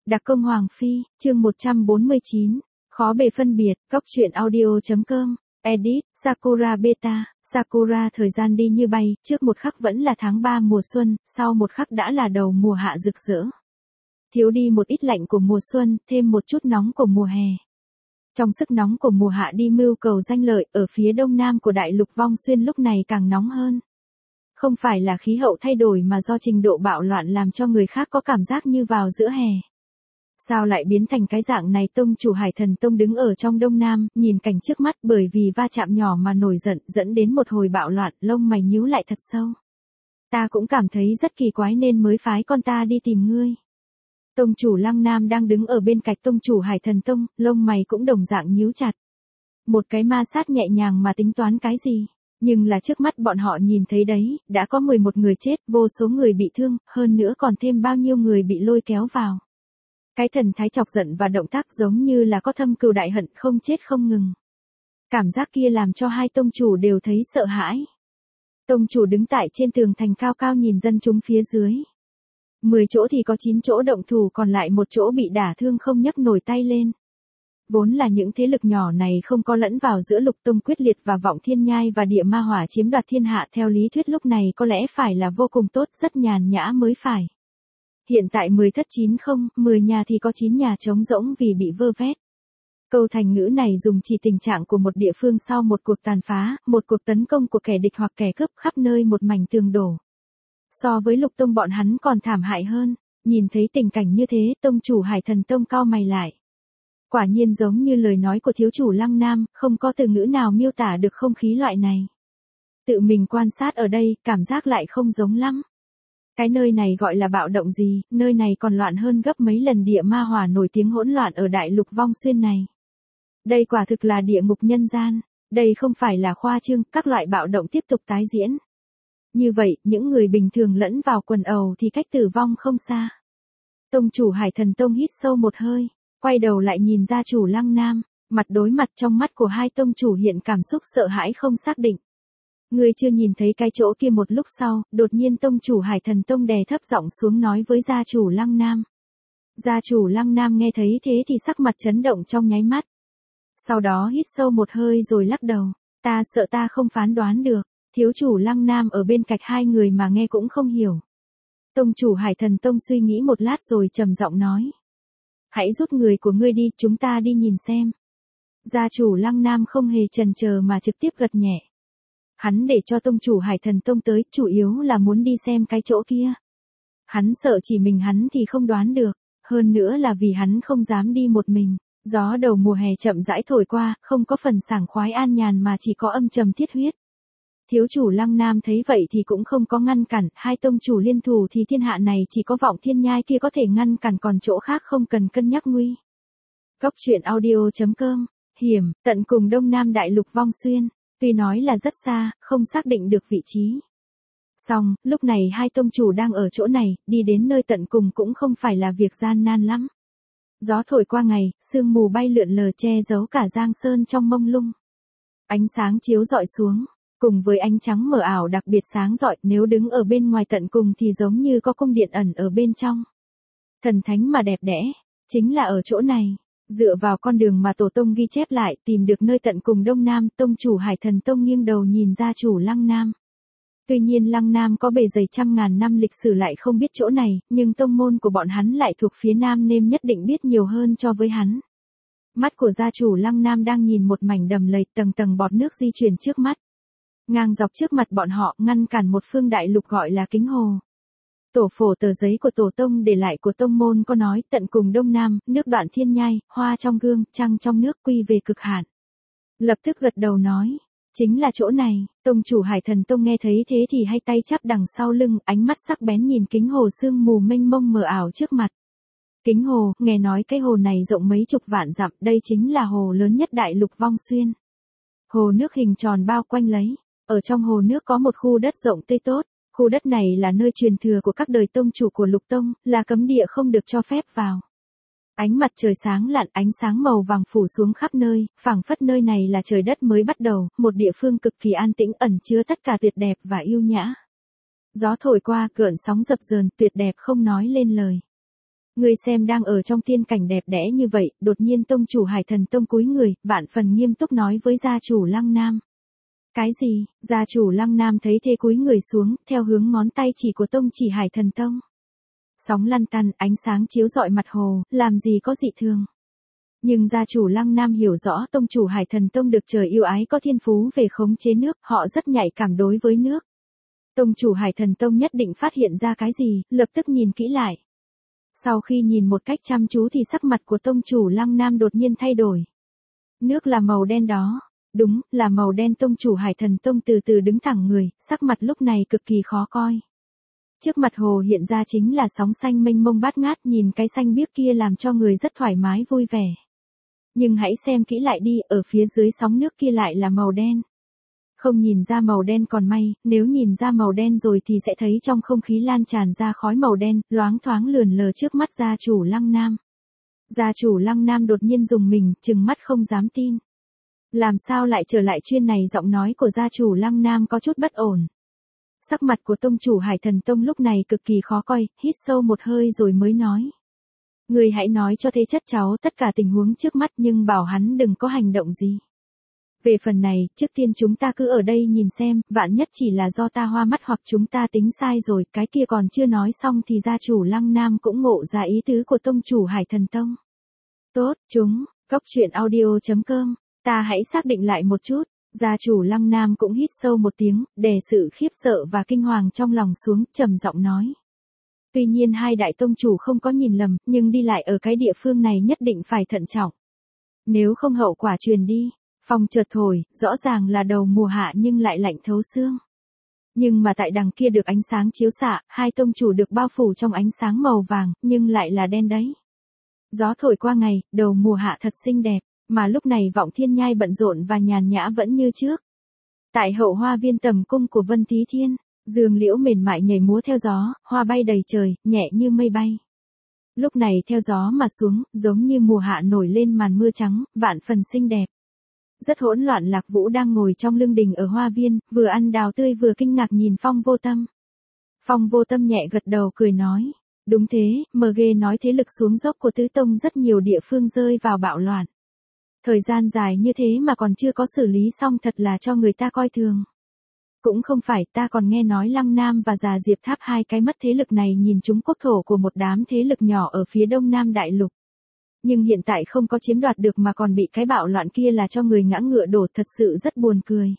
Đặc công Hoàng Phi, chương 149, khó bề phân biệt, góc truyện audio.com, edit, Sakura Beta, Sakura thời gian đi như bay, trước một khắc vẫn là tháng 3 mùa xuân, sau một khắc đã là đầu mùa hạ rực rỡ. Thiếu đi một ít lạnh của mùa xuân, thêm một chút nóng của mùa hè. Trong sức nóng của mùa hạ đi mưu cầu danh lợi, ở phía đông nam của đại lục Vong Xuyên lúc này càng nóng hơn. Không phải là khí hậu thay đổi mà do trình độ bạo loạn làm cho người khác có cảm giác như vào giữa hè. Sao lại biến thành cái dạng này? Tông chủ Hải Thần Tông đứng ở trong đông nam, nhìn cảnh trước mắt, bởi vì va chạm nhỏ mà nổi giận, dẫn đến một hồi bạo loạn, lông mày nhíu lại thật sâu. Ta cũng cảm thấy rất kỳ quái nên mới phái con ta đi tìm ngươi. Tông chủ Lăng Nam đang đứng ở bên cạnh tông chủ Hải Thần Tông, lông mày cũng đồng dạng nhíu chặt. Một cái ma sát nhẹ nhàng mà tính toán cái gì? Nhưng là trước mắt bọn họ nhìn thấy đấy, đã có 11 người chết, vô số người bị thương, hơn nữa còn thêm bao nhiêu người bị lôi kéo vào. Cái thần thái chọc giận và động tác giống như là có thâm cừu đại hận, không chết không ngừng. Cảm giác kia làm cho hai tông chủ đều thấy sợ hãi. Tông chủ đứng tại trên tường thành cao cao nhìn dân chúng phía dưới. 10 chỗ thì có 9 chỗ động thủ, còn lại một chỗ bị đả thương không nhấc nổi tay lên. Vốn là những thế lực nhỏ này không có lẫn vào giữa Lục Tông quyết liệt và Vọng Thiên Nhai và Địa Ma Hỏa chiếm đoạt thiên hạ, theo lý thuyết lúc này có lẽ phải là vô cùng tốt, rất nhàn nhã mới phải. Hiện tại 10 thất 9 không, 10 nhà thì có 9 nhà trống rỗng vì bị vơ vét. Câu thành ngữ này dùng chỉ tình trạng của một địa phương sau một cuộc tàn phá, một cuộc tấn công của kẻ địch hoặc kẻ cướp, khắp nơi một mảnh tường đổ. So với Lục Tông bọn hắn còn thảm hại hơn. Nhìn thấy tình cảnh như thế, tông chủ Hải Thần Tông cau mày lại. Quả nhiên giống như lời nói của thiếu chủ Lăng Nam, không có từ ngữ nào miêu tả được không khí loại này. Tự mình quan sát ở đây, cảm giác lại không giống lắm. Cái nơi này gọi là bạo động gì, nơi này còn loạn hơn gấp mấy lần Địa Ma Hỏa nổi tiếng hỗn loạn ở đại lục Vong Xuyên này. Đây quả thực là địa ngục nhân gian, đây không phải là khoa trương, các loại bạo động tiếp tục tái diễn. Như vậy, những người bình thường lẫn vào quần ầu thì cách tử vong không xa. Tông chủ Hải Thần Tông hít sâu một hơi, quay đầu lại nhìn gia chủ Lăng Nam, mặt đối mặt, trong mắt của hai tông chủ hiện cảm xúc sợ hãi không xác định. Ngươi chưa nhìn thấy cái chỗ kia? Một lúc sau, đột nhiên tông chủ Hải Thần Tông đè thấp giọng xuống nói với gia chủ Lăng Nam. Gia chủ Lăng Nam nghe thấy thế thì sắc mặt chấn động trong nháy mắt. Sau đó hít sâu một hơi rồi lắc đầu, ta sợ ta không phán đoán được. Thiếu chủ Lăng Nam ở bên cạnh hai người mà nghe cũng không hiểu. Tông chủ Hải Thần Tông suy nghĩ một lát rồi trầm giọng nói. Hãy rút người của ngươi đi, chúng ta đi nhìn xem. Gia chủ Lăng Nam không hề chần chờ mà trực tiếp gật nhẹ. Hắn để cho tông chủ Hải Thần Tông tới, chủ yếu là muốn đi xem cái chỗ kia. Hắn sợ chỉ mình hắn thì không đoán được, hơn nữa là vì hắn không dám đi một mình. Gió đầu mùa hè chậm rãi thổi qua, không có phần sảng khoái an nhàn mà chỉ có âm trầm thiết huyết. Thiếu chủ Lăng Nam thấy vậy thì cũng không có ngăn cản, hai tông chủ liên thủ thì thiên hạ này chỉ có Vọng Thiên Nhai kia có thể ngăn cản, còn chỗ khác không cần cân nhắc nguy. Góc truyện audio.com, hiểm, tận cùng đông nam đại lục Vong Xuyên, tuy nói là rất xa, không xác định được vị trí. Song, lúc này hai tông chủ đang ở chỗ này, đi đến nơi tận cùng cũng không phải là việc gian nan lắm. Gió thổi qua ngày, sương mù bay lượn lờ che giấu cả Giang Sơn trong mông lung. Ánh sáng chiếu rọi xuống. Cùng với ánh trắng mờ ảo đặc biệt sáng rọi, nếu đứng ở bên ngoài tận cùng thì giống như có cung điện ẩn ở bên trong. Thần thánh mà đẹp đẽ, chính là ở chỗ này. Dựa vào con đường mà tổ tông ghi chép lại, tìm được nơi tận cùng đông nam, tông chủ Hải Thần Tông nghiêng đầu nhìn gia chủ Lăng Nam. Tuy nhiên Lăng Nam có bề dày trăm ngàn năm lịch sử lại không biết chỗ này, nhưng tông môn của bọn hắn lại thuộc phía nam nên nhất định biết nhiều hơn cho với hắn. Mắt của gia chủ Lăng Nam đang nhìn một mảnh đầm lầy, tầng tầng bọt nước di chuyển trước mắt. Ngang dọc trước mặt bọn họ, ngăn cản một phương đại lục gọi là Kính Hồ. Tổ phổ tờ giấy của tổ tông để lại của tông môn có nói, tận cùng đông nam, nước Đoạn Thiên Nhai, hoa trong gương, trăng trong nước, quy về cực hạn. Lập tức gật đầu nói, chính là chỗ này. Tông chủ Hải Thần Tông nghe thấy thế thì hai tay chắp đằng sau lưng, ánh mắt sắc bén nhìn kính hồ sương mù mênh mông mờ ảo trước mặt. Kính hồ, nghe nói cái hồ này rộng mấy chục vạn dặm, đây chính là hồ lớn nhất đại lục Vong Xuyên. Hồ nước hình tròn bao quanh lấy. Ở trong hồ nước có một khu đất rộng tươi tốt, khu đất này là nơi truyền thừa của các đời tông chủ của Lục Tông, là cấm địa không được cho phép vào. Ánh mặt trời sáng lạn, ánh sáng màu vàng phủ xuống khắp nơi, phảng phất nơi này là trời đất mới bắt đầu, một địa phương cực kỳ an tĩnh ẩn chứa tất cả tuyệt đẹp và yêu nhã. Gió thổi qua, gợn sóng dập dờn, tuyệt đẹp không nói lên lời. Ngươi xem đang ở trong tiên cảnh đẹp đẽ như vậy, đột nhiên tông chủ Hải Thần Tông cúi người, vạn phần nghiêm túc nói với gia chủ Lăng Nam. Cái gì? Gia chủ Lăng Nam thấy thế cúi người xuống, theo hướng ngón tay chỉ của tông chỉ Hải Thần Tông. Sóng lăn tăn, ánh sáng chiếu rọi mặt hồ, làm gì có dị thường. Nhưng gia chủ Lăng Nam hiểu rõ tông chủ Hải Thần Tông được trời yêu ái có thiên phú về khống chế nước, họ rất nhạy cảm đối với nước. Tông chủ Hải Thần Tông nhất định phát hiện ra cái gì, lập tức nhìn kỹ lại. Sau khi nhìn một cách chăm chú thì sắc mặt của tông chủ Lăng Nam đột nhiên thay đổi. Nước là màu đen đó. Đúng, là màu đen. Tông chủ Hải Thần Tông từ từ đứng thẳng người, sắc mặt lúc này cực kỳ khó coi. Trước mặt hồ hiện ra chính là sóng xanh mênh mông bát ngát, nhìn cái xanh biếc kia làm cho người rất thoải mái vui vẻ. Nhưng hãy xem kỹ lại đi, ở phía dưới sóng nước kia lại là màu đen. Không nhìn ra màu đen còn may, nếu nhìn ra màu đen rồi thì sẽ thấy trong không khí lan tràn ra khói màu đen, loáng thoáng lườn lờ trước mắt gia chủ Lăng Nam. Gia chủ Lăng Nam đột nhiên rùng mình, trừng mắt không dám tin. Làm sao lại trở lại chuyên này? Giọng nói của gia chủ Lăng Nam có chút bất ổn. Sắc mặt của tông chủ Hải Thần Tông lúc này cực kỳ khó coi, hít sâu một hơi rồi mới nói. Người hãy nói cho thế chất cháu tất cả tình huống trước mắt nhưng bảo hắn đừng có hành động gì. Về phần này, trước tiên chúng ta cứ ở đây nhìn xem, vạn nhất chỉ là do ta hoa mắt hoặc chúng ta tính sai rồi, cái kia còn chưa nói xong thì gia chủ Lăng Nam cũng ngộ ra ý tứ của tông chủ Hải Thần Tông. Tốt, Cốc truyện audio.com, ta hãy xác định lại một chút. Gia chủ Lăng Nam cũng hít sâu một tiếng, đè sự khiếp sợ và kinh hoàng trong lòng xuống, trầm giọng nói. Tuy nhiên hai đại tông chủ không có nhìn lầm, nhưng đi lại ở cái địa phương này nhất định phải thận trọng. Nếu không hậu quả truyền đi. Phong chợt thổi, rõ ràng là đầu mùa hạ nhưng lại lạnh thấu xương. Nhưng mà tại đằng kia được ánh sáng chiếu xạ, hai tông chủ được bao phủ trong ánh sáng màu vàng, nhưng lại là đen đấy. Gió thổi qua ngày, đầu mùa hạ thật xinh đẹp, mà lúc này Vọng Thiên Nhai bận rộn và nhàn nhã vẫn như trước. Tại hậu hoa viên tầm cung của Vân Tí Thiên, dương liễu mềm mại nhảy múa theo gió, hoa bay đầy trời, nhẹ như mây bay. Lúc này theo gió mà xuống, giống như mùa hạ nổi lên màn mưa trắng, vạn phần xinh đẹp. Rất hỗn loạn. Lạc Vũ đang ngồi trong lưng đình ở hoa viên, vừa ăn đào tươi vừa kinh ngạc nhìn Phong Vô Tâm. Phong Vô Tâm nhẹ gật đầu cười nói. Đúng thế, MG nói thế lực xuống dốc của Tứ Tông rất nhiều địa phương rơi vào bạo loạn. Thời gian dài như thế mà còn chưa có xử lý xong thật là cho người ta coi thường. Cũng không phải, ta còn nghe nói Lăng Nam và Già Diệp Tháp hai cái mất thế lực này nhìn trúng quốc thổ của một đám thế lực nhỏ ở phía đông nam đại lục. Nhưng hiện tại không có chiếm đoạt được mà còn bị cái bạo loạn kia là cho người ngã ngựa đổ, thật sự rất buồn cười.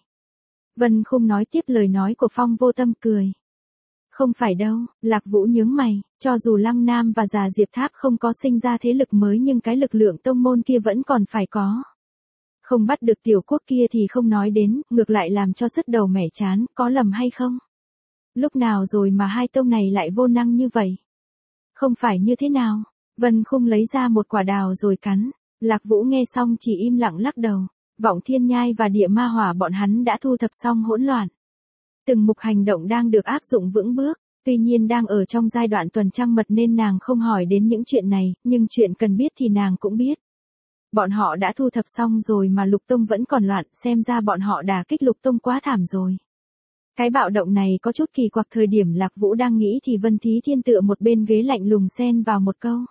Vân Khung nói tiếp lời nói của Phong Vô Tâm cười. Không phải đâu, Lạc Vũ nhướng mày, cho dù Lăng Nam và Già Diệp Tháp không có sinh ra thế lực mới nhưng cái lực lượng tông môn kia vẫn còn phải có. Không bắt được tiểu quốc kia thì không nói đến, ngược lại làm cho sứt đầu mẻ chán, có lầm hay không? Lúc nào rồi mà hai tông này lại vô năng như vậy? Không phải như thế nào? Vân Khung lấy ra một quả đào rồi cắn. Lạc Vũ nghe xong chỉ im lặng lắc đầu. Vọng Thiên Nhai và Địa Ma Hỏa bọn hắn đã thu thập xong hỗn loạn. Từng mục hành động đang được áp dụng vững bước. Tuy nhiên đang ở trong giai đoạn tuần trăng mật nên nàng không hỏi đến những chuyện này, nhưng chuyện cần biết thì nàng cũng biết. Bọn họ đã thu thập xong rồi mà Lục Tông vẫn còn loạn, xem ra bọn họ đả kích Lục Tông quá thảm rồi. Cái bạo động này có chút kỳ quặc. Thời điểm Lạc Vũ đang nghĩ thì Vân Thí Thiên tựa một bên ghế lạnh lùng xen vào một câu.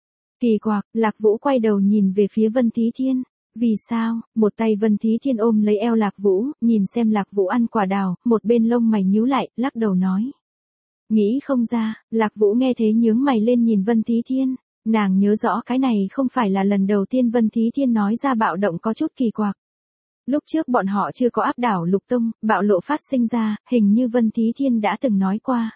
Kỳ quặc. Lạc Vũ quay đầu nhìn về phía Vân Thí Thiên. Vì sao? Một tay Vân Thí Thiên ôm lấy eo Lạc Vũ, nhìn xem Lạc Vũ ăn quả đào, một bên lông mày nhíu lại, lắc đầu nói. Nghĩ không ra. Lạc Vũ nghe thế nhướng mày lên nhìn Vân Thí Thiên. Nàng nhớ rõ cái này không phải là lần đầu tiên Vân Thí Thiên nói ra bạo động có chút kỳ quặc. Lúc trước bọn họ chưa có áp đảo Lục Tông, bạo lộ phát sinh ra, hình như Vân Thí Thiên đã từng nói qua.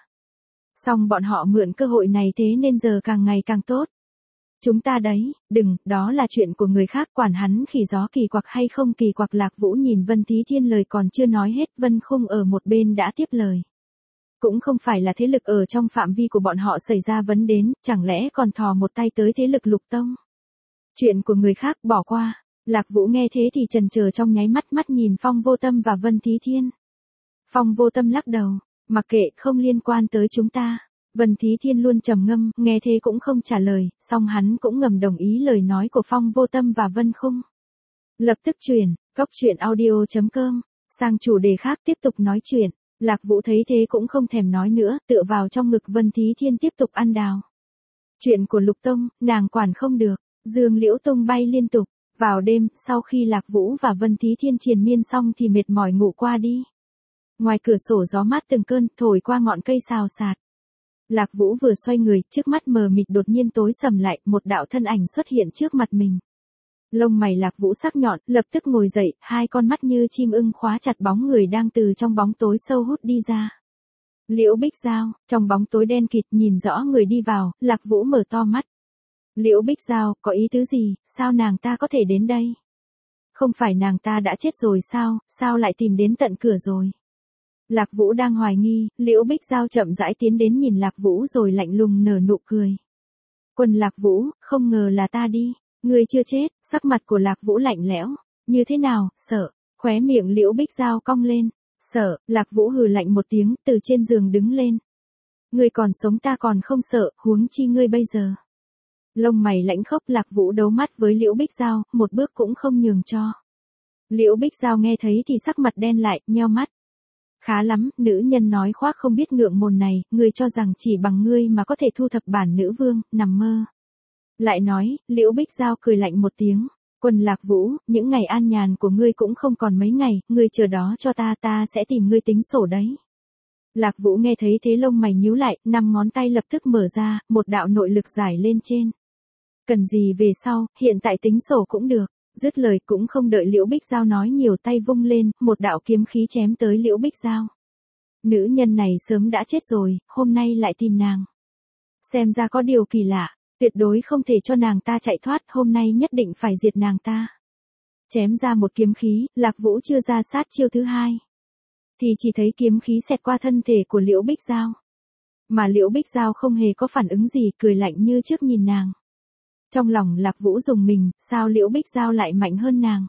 Xong bọn họ mượn cơ hội này thế nên giờ càng ngày càng tốt. Chúng ta đấy, đừng, đó là chuyện của người khác, quản hắn khỉ gió kỳ quặc hay không kỳ quặc. Lạc Vũ nhìn Vân Thí Thiên lời còn chưa nói hết, Vân Khung ở một bên đã tiếp lời. Cũng không phải là thế lực ở trong phạm vi của bọn họ xảy ra vấn đến, chẳng lẽ còn thò một tay tới thế lực Lục Tông. Chuyện của người khác bỏ qua. Lạc Vũ nghe thế thì chần chờ trong nháy mắt nhìn Phong Vô Tâm và Vân Thí Thiên. Phong Vô Tâm lắc đầu, mặc kệ, không liên quan tới chúng ta. Vân Thí Thiên luôn trầm ngâm, nghe thế cũng không trả lời, song hắn cũng ngầm đồng ý lời nói của Phong Vô Tâm và Vân Khung. Lập tức chuyển, Cốc truyện audio.com, sang chủ đề khác tiếp tục nói chuyện. Lạc Vũ thấy thế cũng không thèm nói nữa, tựa vào trong ngực Vân Thí Thiên tiếp tục ăn đào. Chuyện của Lục Tông, nàng quản không được. Dương Liễu Tông bay liên tục. Vào đêm, sau khi Lạc Vũ và Vân Thí Thiên triền miên xong thì mệt mỏi ngủ qua đi. Ngoài cửa sổ gió mát từng cơn, thổi qua ngọn cây xào xạc. Lạc Vũ vừa xoay người, trước mắt mờ mịt đột nhiên tối sầm lại, một đạo thân ảnh xuất hiện trước mặt mình. Lông mày Lạc Vũ sắc nhọn, lập tức ngồi dậy, hai con mắt như chim ưng khóa chặt bóng người đang từ trong bóng tối sâu hút đi ra. Liễu Bích Giao, trong bóng tối đen kịt nhìn rõ người đi vào, Lạc Vũ mở to mắt. Liễu Bích Giao, có ý tứ gì, sao nàng ta có thể đến đây? Không phải nàng ta đã chết rồi sao lại tìm đến tận cửa rồi? Lạc Vũ đang hoài nghi, Liễu Bích Giao chậm rãi tiến đến nhìn Lạc Vũ rồi lạnh lùng nở nụ cười. Quân Lạc Vũ, không ngờ là ta đi, ngươi chưa chết, sắc mặt của Lạc Vũ lạnh lẽo, như thế nào, sợ, khóe miệng Liễu Bích Giao cong lên, sợ, Lạc Vũ hừ lạnh một tiếng, từ trên giường đứng lên. Ngươi còn sống ta còn không sợ, huống chi ngươi bây giờ. Lông mày lãnh khốc Lạc Vũ đấu mắt với Liễu Bích Giao, một bước cũng không nhường cho. Liễu Bích Giao nghe thấy thì sắc mặt đen lại, nheo mắt. Khá lắm, nữ nhân nói khoác không biết ngượng mồm này, ngươi cho rằng chỉ bằng ngươi mà có thể thu thập bản nữ vương, nằm mơ. Lại nói, Liễu Bích Giao cười lạnh một tiếng. Quân Lạc Vũ, những ngày an nhàn của ngươi cũng không còn mấy ngày, ngươi chờ đó cho ta sẽ tìm ngươi tính sổ đấy. Lạc Vũ nghe thấy thế lông mày nhíu lại, 5 ngón tay lập tức mở ra, một đạo nội lực giải lên trên. Cần gì về sau, hiện tại tính sổ cũng được. Dứt lời cũng không đợi Liễu Bích Giao nói nhiều, tay vung lên, một đạo kiếm khí chém tới Liễu Bích Giao. Nữ nhân này sớm đã chết rồi, hôm nay lại tìm nàng. Xem ra có điều kỳ lạ, tuyệt đối không thể cho nàng ta chạy thoát, hôm nay nhất định phải diệt nàng ta. Chém ra một kiếm khí, Lạc Vũ chưa ra sát chiêu thứ hai. Thì chỉ thấy kiếm khí xẹt qua thân thể của Liễu Bích Giao. Mà Liễu Bích Giao không hề có phản ứng gì, cười lạnh như trước nhìn nàng. Trong lòng Lạc Vũ rùng mình, sao Liễu Bích Giao lại mạnh hơn nàng?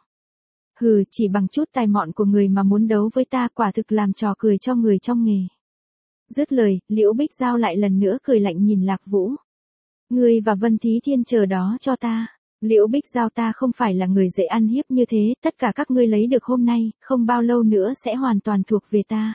Hừ, chỉ bằng chút tài mọn của người mà muốn đấu với ta, quả thực làm trò cười cho người trong nghề. Dứt lời, Liễu Bích Giao lại lần nữa cười lạnh nhìn Lạc Vũ. Ngươi và Vân Thí Thiên chờ đó cho ta. Liễu Bích Giao, ta không phải là người dễ ăn hiếp như thế, tất cả các ngươi lấy được hôm nay, không bao lâu nữa sẽ hoàn toàn thuộc về ta.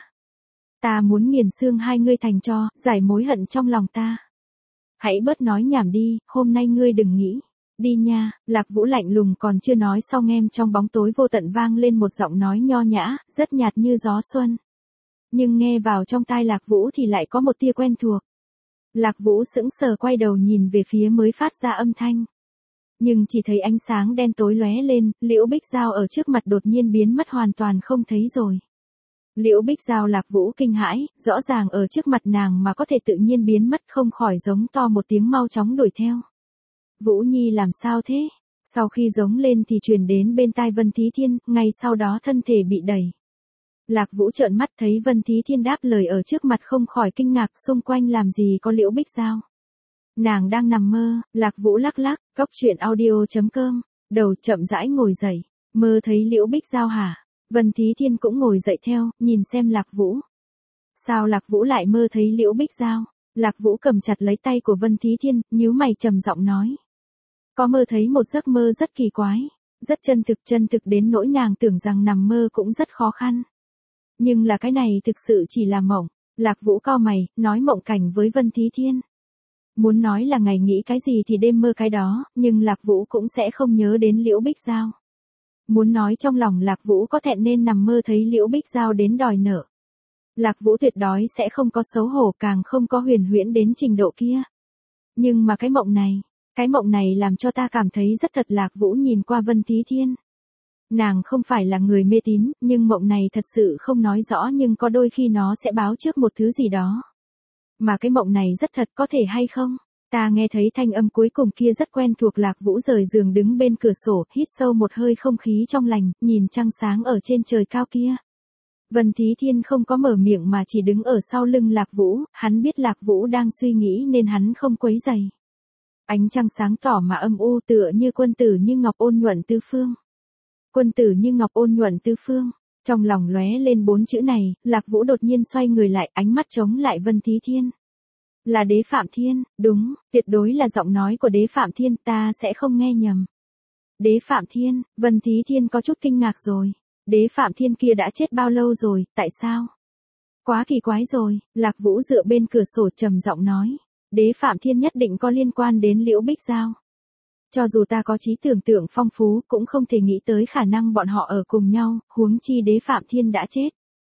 Ta muốn nghiền xương hai ngươi thành tro, giải mối hận trong lòng ta. Hãy bớt nói nhảm đi, hôm nay ngươi đừng nghĩ. Đi nha, Lạc Vũ lạnh lùng còn chưa nói xong em trong bóng tối vô tận vang lên một giọng nói nho nhã, rất nhạt như gió xuân. Nhưng nghe vào trong tai Lạc Vũ thì lại có một tia quen thuộc. Lạc Vũ sững sờ quay đầu nhìn về phía mới phát ra âm thanh. Nhưng chỉ thấy ánh sáng đen tối lóe lên, Liễu Bích Giao ở trước mặt đột nhiên biến mất hoàn toàn không thấy rồi. Liễu Bích Giao Lạc Vũ kinh hãi, rõ ràng ở trước mặt nàng mà có thể tự nhiên biến mất, không khỏi giống to một tiếng mau chóng đuổi theo. Vũ Nhi làm sao thế? Sau khi giống lên thì truyền đến bên tai Vân Thí Thiên, ngay sau đó thân thể bị đẩy. Lạc Vũ trợn mắt thấy Vân Thí Thiên đáp lời ở trước mặt không khỏi kinh ngạc, xung quanh làm gì có Liễu Bích Giao. Nàng đang nằm mơ, Lạc Vũ lắc lắc, coctruyện.audio.com, đầu chậm rãi ngồi dậy, mơ thấy Liễu Bích Giao hả? Vân Thí Thiên cũng ngồi dậy theo, nhìn xem Lạc Vũ. Sao Lạc Vũ lại mơ thấy Liễu Bích Giao? Lạc Vũ cầm chặt lấy tay của Vân Thí Thiên, nhíu mày trầm giọng nói. Có mơ thấy một giấc mơ rất kỳ quái, rất chân thực đến nỗi nàng tưởng rằng nằm mơ cũng rất khó khăn. Nhưng là cái này thực sự chỉ là mộng. Lạc Vũ cau mày, nói mộng cảnh với Vân Thí Thiên. Muốn nói là ngày nghĩ cái gì thì đêm mơ cái đó, nhưng Lạc Vũ cũng sẽ không nhớ đến Liễu Bích Giao. Muốn nói trong lòng Lạc Vũ có thẹn nên nằm mơ thấy Liễu Bích Giao đến đòi nợ. Lạc Vũ tuyệt đối sẽ không có xấu hổ, càng không có huyền huyễn đến trình độ kia. Nhưng mà cái mộng này làm cho ta cảm thấy rất thật. Lạc Vũ nhìn qua Vân Thí Thiên. Nàng không phải là người mê tín, nhưng mộng này thật sự không nói rõ, nhưng có đôi khi nó sẽ báo trước một thứ gì đó. Mà cái mộng này rất thật, có thể hay không? Ta nghe thấy thanh âm cuối cùng kia rất quen thuộc. Lạc Vũ rời giường đứng bên cửa sổ, hít sâu một hơi không khí trong lành, nhìn trăng sáng ở trên trời cao kia. Vân Thí Thiên không có mở miệng mà chỉ đứng ở sau lưng Lạc Vũ, hắn biết Lạc Vũ đang suy nghĩ nên hắn không quấy rầy. Ánh trăng sáng tỏ mà âm u, tựa như quân tử như ngọc ôn nhuận tứ phương. Quân tử như ngọc ôn nhuận tứ phương. Trong lòng lóe lên 4 chữ này, Lạc Vũ đột nhiên xoay người lại, ánh mắt chống lại Vân Thí Thiên. Là Đế Phạm Thiên, đúng, tuyệt đối là giọng nói của Đế Phạm Thiên, ta sẽ không nghe nhầm. Đế Phạm Thiên, Vân Thí Thiên có chút kinh ngạc rồi. Đế Phạm Thiên kia đã chết bao lâu rồi, tại sao? Quá kỳ quái rồi, Lạc Vũ dựa bên cửa sổ trầm giọng nói. Đế Phạm Thiên nhất định có liên quan đến Liễu Bích Giao. Cho dù ta có trí tưởng tượng phong phú cũng không thể nghĩ tới khả năng bọn họ ở cùng nhau, huống chi Đế Phạm Thiên đã chết.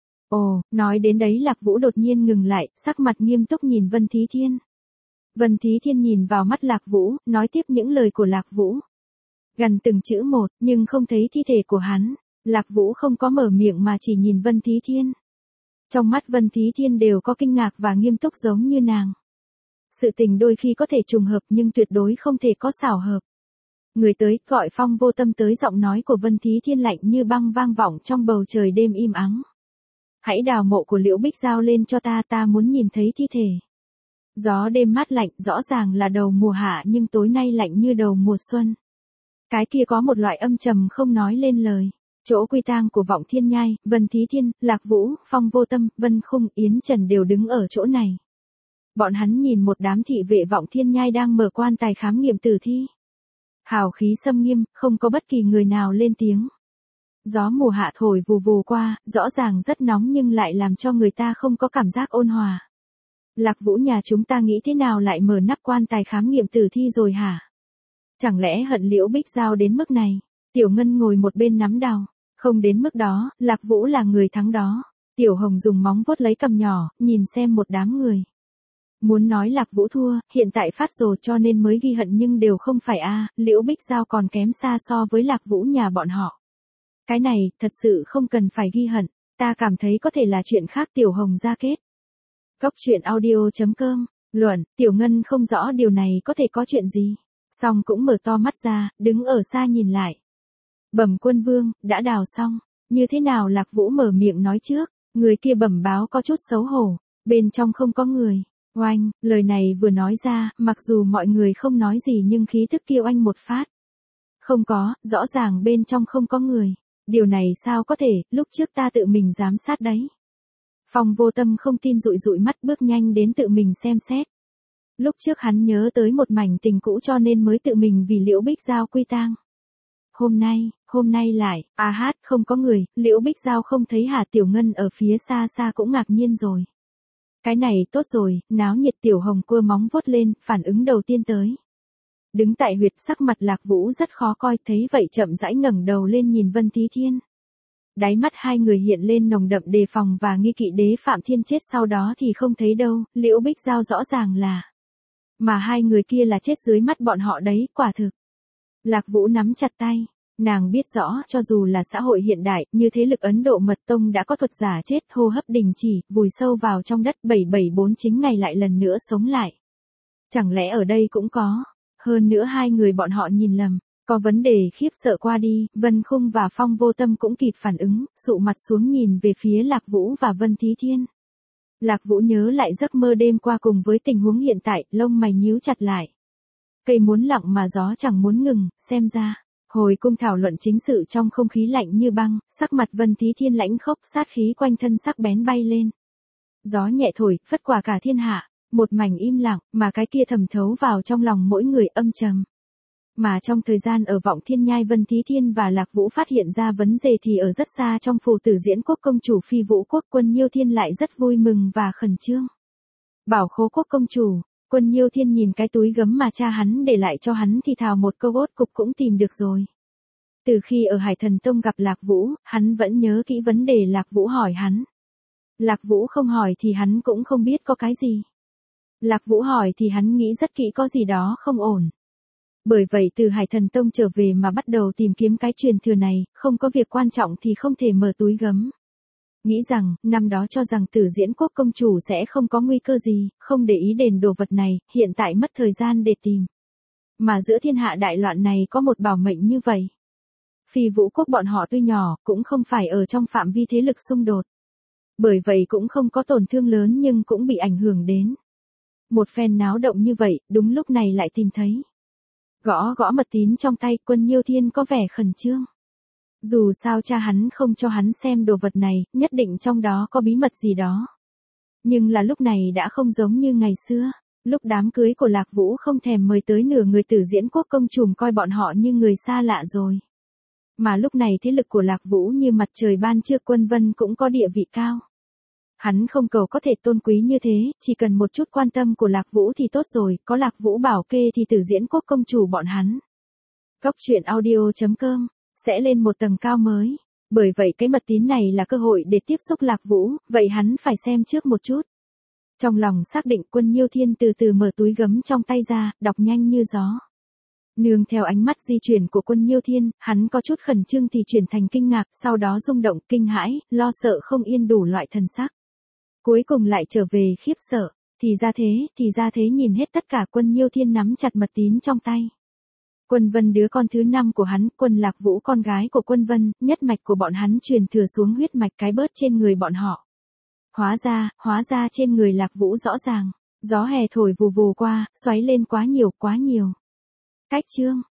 Ồ, nói đến đấy Lạc Vũ đột nhiên ngừng lại, sắc mặt nghiêm túc nhìn Vân Thí Thiên. Vân Thí Thiên nhìn vào mắt Lạc Vũ, nói tiếp những lời của Lạc Vũ. Gần từng chữ một, nhưng không thấy thi thể của hắn. Lạc Vũ không có mở miệng mà chỉ nhìn Vân Thí Thiên. Trong mắt Vân Thí Thiên đều có kinh ngạc và nghiêm túc giống như nàng. Sự tình đôi khi có thể trùng hợp nhưng tuyệt đối không thể có xảo hợp. Người tới, gọi Phong Vô Tâm tới, giọng nói của Vân Thí Thiên lạnh như băng vang vọng trong bầu trời đêm im ắng. Hãy đào mộ của Liễu Bích Giao lên cho ta muốn nhìn thấy thi thể. Gió đêm mát lạnh, rõ ràng là đầu mùa hạ nhưng tối nay lạnh như đầu mùa xuân. Cái kia có một loại âm trầm không nói lên lời. Chỗ quy tang của Vọng Thiên Nhai, Vân Thí Thiên, Lạc Vũ, Phong Vô Tâm, Vân Khung, Yến Trần đều đứng ở chỗ này. Bọn hắn nhìn một đám thị vệ Vọng Thiên Nhai đang mở quan tài khám nghiệm tử thi. Hào khí xâm nghiêm, không có bất kỳ người nào lên tiếng. Gió mùa hạ thổi vù vù qua, rõ ràng rất nóng nhưng lại làm cho người ta không có cảm giác ôn hòa. Lạc Vũ nhà chúng ta nghĩ thế nào lại mở nắp quan tài khám nghiệm tử thi rồi hả? Chẳng lẽ hận Liễu Bích Giao đến mức này? Tiểu Ngân ngồi một bên nắm đau. Không đến mức đó, Lạc Vũ là người thắng đó. Tiểu Hồng dùng móng vuốt lấy cầm nhỏ, nhìn xem một đám người. Muốn nói Lạc Vũ thua, hiện tại phát rồ cho nên mới ghi hận nhưng đều không phải Liễu Bích Giao còn kém xa so với Lạc Vũ nhà bọn họ. Cái này, thật sự không cần phải ghi hận, ta cảm thấy có thể là chuyện khác. Tiểu Hồng ra kết. Góc truyện audio.com, luận, Tiểu Ngân không rõ điều này có thể có chuyện gì. Xong cũng mở to mắt ra, đứng ở xa nhìn lại. Bẩm Quân Vương, đã đào xong, như thế nào? Lạc Vũ mở miệng nói trước, người kia bẩm báo có chút xấu hổ, bên trong không có người. Oanh, lời này vừa nói ra, mặc dù mọi người không nói gì nhưng khí thức kia oanh một phát. Không có, rõ ràng bên trong không có người. Điều này sao có thể, lúc trước ta tự mình giám sát đấy. Phong Vô Tâm không tin dụi dụi mắt bước nhanh đến tự mình xem xét. Lúc trước hắn nhớ tới một mảnh tình cũ cho nên mới tự mình vì Liễu Bích Giao quy tang. Hôm nay lại, không có người, Liễu Bích Giao không thấy hả? Tiểu Ngân ở phía xa xa cũng ngạc nhiên rồi. Cái này tốt rồi, náo nhiệt. Tiểu Hồng cua móng vuốt lên, phản ứng đầu tiên tới. Đứng tại huyệt, sắc mặt Lạc Vũ rất khó coi, thấy vậy chậm rãi ngẩng đầu lên nhìn Vân Thí Thiên. Đáy mắt hai người hiện lên nồng đậm đề phòng và nghi kỵ. Đế Phạm Thiên chết sau đó thì không thấy đâu, Liễu Bích Giao rõ ràng là. Mà hai người kia là chết dưới mắt bọn họ đấy, quả thực. Lạc Vũ nắm chặt tay. Nàng biết rõ, cho dù là xã hội hiện đại, như thế lực Ấn Độ Mật Tông đã có thuật giả chết, hô hấp đình chỉ, vùi sâu vào trong đất 774 ngày lại lần nữa sống lại. Chẳng lẽ ở đây cũng có? Hơn nữa hai người bọn họ nhìn lầm, có vấn đề. Khiếp sợ qua đi, Vân Khung và Phong Vô Tâm cũng kịp phản ứng, sụ mặt xuống nhìn về phía Lạc Vũ và Vân Thí Thiên. Lạc Vũ nhớ lại giấc mơ đêm qua cùng với tình huống hiện tại, lông mày nhíu chặt lại. Cây muốn lặng mà gió chẳng muốn ngừng, xem ra. Hồi cung thảo luận chính sự trong không khí lạnh như băng, sắc mặt Vân Thí Thiên lãnh khốc, sát khí quanh thân sắc bén bay lên. Gió nhẹ thổi, phất qua cả thiên hạ, một mảnh im lặng, mà cái kia thẩm thấu vào trong lòng mỗi người âm trầm. Mà trong thời gian ở Vọng Thiên Nhai, Vân Thí Thiên và Lạc Vũ phát hiện ra vấn đề thì ở rất xa trong phủ Tử Diễn Quốc công chủ Phi Vũ Quốc Quân Nhiêu Thiên lại rất vui mừng và khẩn trương. Bảo Khố Quốc công chủ. Quân Nhiêu Thiên nhìn cái túi gấm mà cha hắn để lại cho hắn thì thào một câu, ốt cục cũng tìm được rồi. Từ khi ở Hải Thần Tông gặp Lạc Vũ, hắn vẫn nhớ kỹ vấn đề Lạc Vũ hỏi hắn. Lạc Vũ không hỏi thì hắn cũng không biết có cái gì. Lạc Vũ hỏi thì hắn nghĩ rất kỹ có gì đó không ổn. Bởi vậy từ Hải Thần Tông trở về mà bắt đầu tìm kiếm cái truyền thừa này, không có việc quan trọng thì không thể mở túi gấm. Nghĩ rằng, năm đó cho rằng Tử Diễn Quốc công chủ sẽ không có nguy cơ gì, không để ý đến đồ vật này, hiện tại mất thời gian để tìm. Mà giữa thiên hạ đại loạn này có một bảo mệnh như vậy. Phi Vũ Quốc bọn họ tuy nhỏ, cũng không phải ở trong phạm vi thế lực xung đột. Bởi vậy cũng không có tổn thương lớn nhưng cũng bị ảnh hưởng đến. Một phen náo động như vậy, đúng lúc này lại tìm thấy. Gõ gõ mật tín trong tay, Quân Nhiêu Thiên có vẻ khẩn trương. Dù sao cha hắn không cho hắn xem đồ vật này, nhất định trong đó có bí mật gì đó. Nhưng là lúc này đã không giống như ngày xưa. Lúc đám cưới của Lạc Vũ không thèm mời tới nửa người Tử Diễn Quốc công trùm coi bọn họ như người xa lạ rồi. Mà lúc này thế lực của Lạc Vũ như mặt trời ban trưa, Quân Vân cũng có địa vị cao. Hắn không cầu có thể tôn quý như thế, chỉ cần một chút quan tâm của Lạc Vũ thì tốt rồi, có Lạc Vũ bảo kê thì Tử Diễn Quốc công chủ bọn hắn. Góc truyện audio.com sẽ lên một tầng cao mới. Bởi vậy cái mật tín này là cơ hội để tiếp xúc Lạc Vũ, vậy hắn phải xem trước một chút. Trong lòng xác định, Quân Nhiêu Thiên từ từ mở túi gấm trong tay ra, đọc nhanh như gió. Nương theo ánh mắt di chuyển của Quân Nhiêu Thiên, hắn có chút khẩn trương thì chuyển thành kinh ngạc, sau đó rung động, kinh hãi, lo sợ không yên đủ loại thần sắc. Cuối cùng lại trở về khiếp sợ, thì ra thế nhìn hết tất cả. Quân Nhiêu Thiên nắm chặt mật tín trong tay. Quân Vân đứa con thứ 5 của hắn, Quân Lạc Vũ con gái của Quân Vân, nhất mạch của bọn hắn truyền thừa xuống huyết mạch cái bớt trên người bọn họ. Hóa ra trên người Lạc Vũ rõ ràng, gió hè thổi vù vù qua, xoáy lên quá nhiều. Cách chương